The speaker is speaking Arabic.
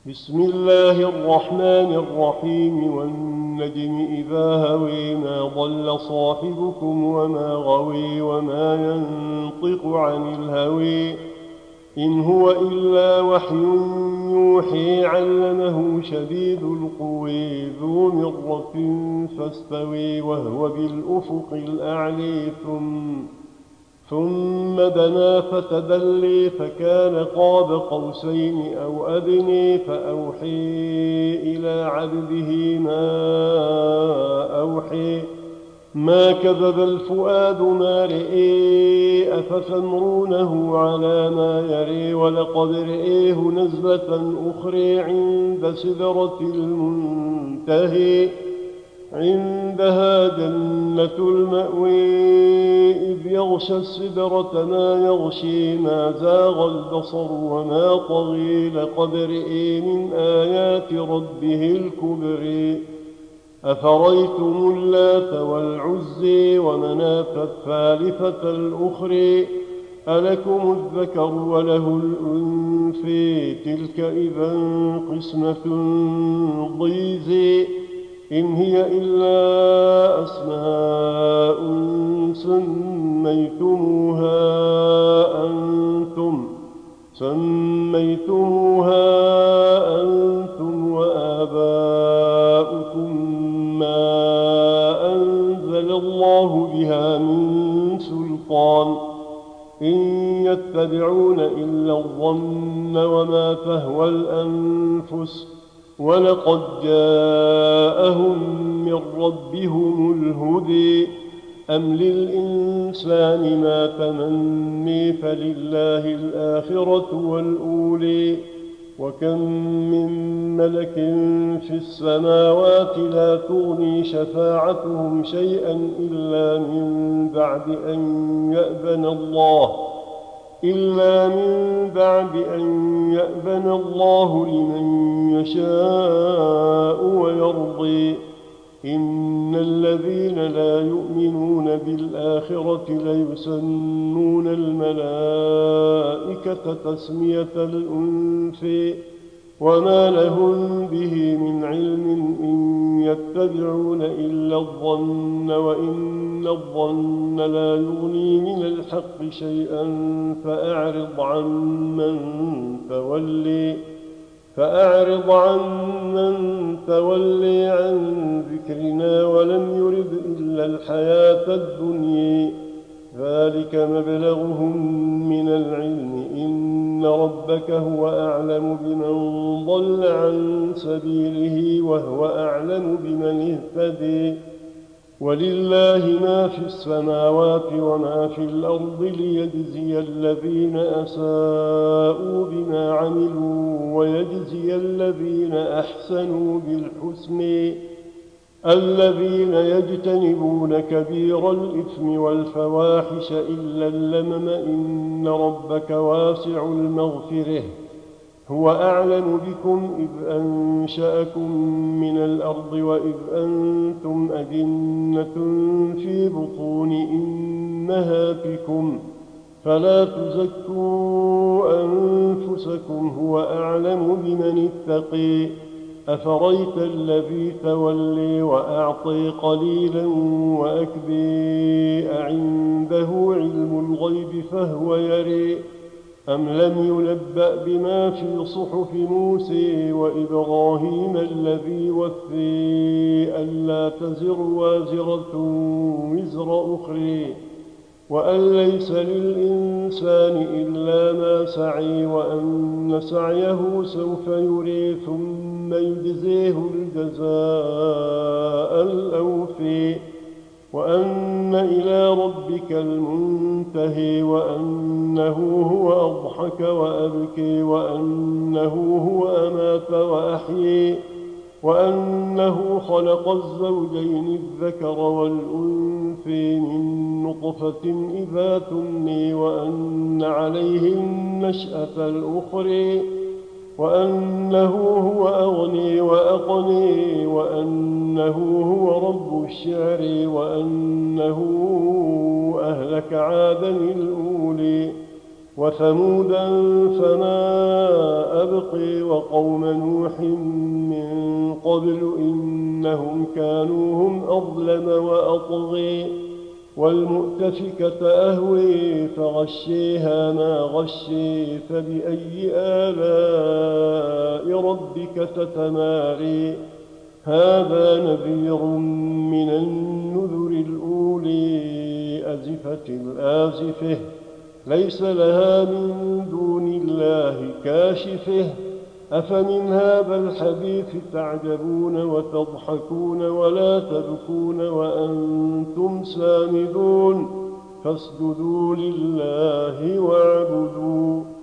بسم الله الرحمن الرحيم والنجم إذا هوي ما ضل صاحبكم وما غوي وما ينطق عن الهوي إن هو إلا وحي يوحي علمه شديد القوي ذو مرة فاستوي وهو بالأفق الأعلي ثم دنا فتدلي فكان قاب قوسين أو أدني فأوحي إلى عبده ما أوحي ما كذب الفؤاد ما رئي أفتمرونه على ما يري ولقد رئيه نزلة أخرى عند سدرة المنتهي عندها جنة المأوي إذ يغشى السدرة ما يغشي ما زاغ البصر وما طغي لقد رئي من آيات ربه الكبر أفريتم اللات والعزي ومناة الثالثة الأخرى ألكم الذكر وله الأنثى تلك إذا قسمة ضيزى إن هي إلا أسماء سميتموها أنتم وآباؤكم ما أنزل الله بها من سلطان إن يتبعون إلا الظن وما تهوى الأنفس ولقد جاءهم من ربهم الهدى أم للإنسان ما تمني فلله الآخرة والأولى وكم من ملك في السماوات لا تغني شفاعتهم شيئا إلا من بعد أن يأذن الله لمن يشاء ويرضي إن الذين لا يؤمنون بالآخرة ليسمون الملائكة تسمية الأنثى وما لهم به من علم إن يتبعون إلا الظن وإن الظن لا يغني من الحق شيئا فأعرض عن من تولي عن ذكرنا ولم يرد إلا الحياة الدنيا ذلك مبلغهم من العلم إن ربك هو أعلم بمن ضل عن سبيله وهو أعلم بمن اهتدي ولله ما في السماوات وما في الأرض ليجزي الذين أساءوا بما عملوا ويجزي الذين أحسنوا بالحسن الذين يجتنبون كبير الإثم والفواحش إلا اللمم إن ربك واسع المغفرة هو أعلم بكم إذ أنشأكم من الأرض وإذ أنتم أجنة في بطون أمهاتكم فلا تزكوا أنفسكم هو أعلم بمن اتقي أفريت الذي تولي وأعطي قليلا وأكدي أعنده علم الغيب فهو يري أم لم ينبأ بما في صحف موسى وإبراهيم الذي وفي ألا تزر وازرة وزر أخرى وأن ليس للإنسان إلا ما سعي وأن سعيه سوف يري ثم يجزيه الجزاء الأوفي وأن إلى ربك المنتهي وأنه هو أضحك وأبكي وأنه هو أمات وأحيي وأنه خلق الزوجين الذكر والأنثى من نطفة إذا تمني وأن عليه النشأة الأخرى وأنه هو أغني وأقني وأنه هو رب الشعر وأنه أهلك عادا الأولي وثمودا فما أبقي وقوم نوح من قبل إنهم كانوا هم أظلم وأطغي والمؤتفكة أهوي فغشيها ما غشي فبأي آلاء ربك تتماري هذا نذير من النذر الأولي أزفت الآزفة ليس لها من دون الله كاشفه أفمن هذا الحديث تعجبون وتضحكون ولا تبكون وأنتم سامدون فاسجدوا لله واعبدوا